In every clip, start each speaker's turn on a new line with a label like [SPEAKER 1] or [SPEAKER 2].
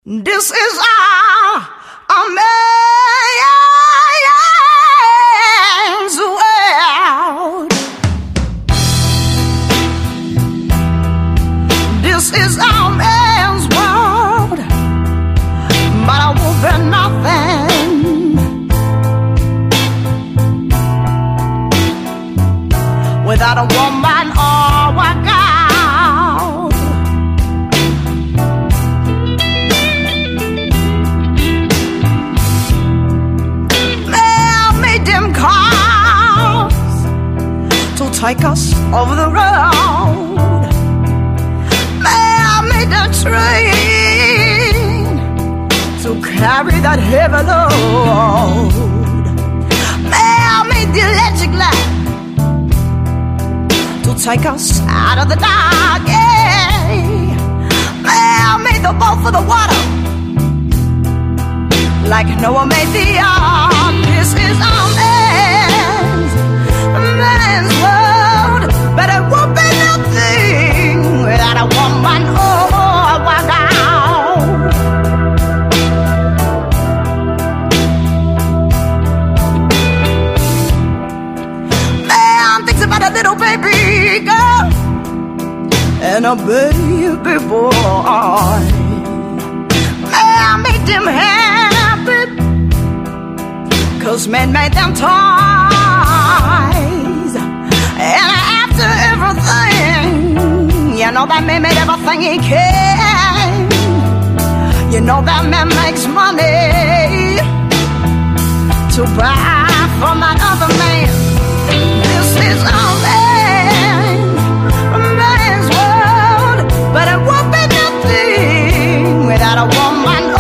[SPEAKER 1] This is our man's world. This is our man's world, but I won't be nothing without a woman or a girl. Take us over the road. May I meet the train to carry that heavy load. May I meet the electric light to take us out of the dark. Yeah. May I meet the boat for the water, like Noah made the ark. This is our man's world, but it won't be nothing without a woman or a girl. Man thinks about a little baby girl and a baby boy. Man made them happy, 'cause man made them toys. And after everything, you know that man made everything he can. You know that man makes money to buy from that other man. This is our man's world, but it won't be nothing without a woman or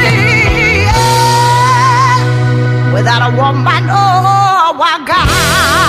[SPEAKER 1] without a woman or a girl.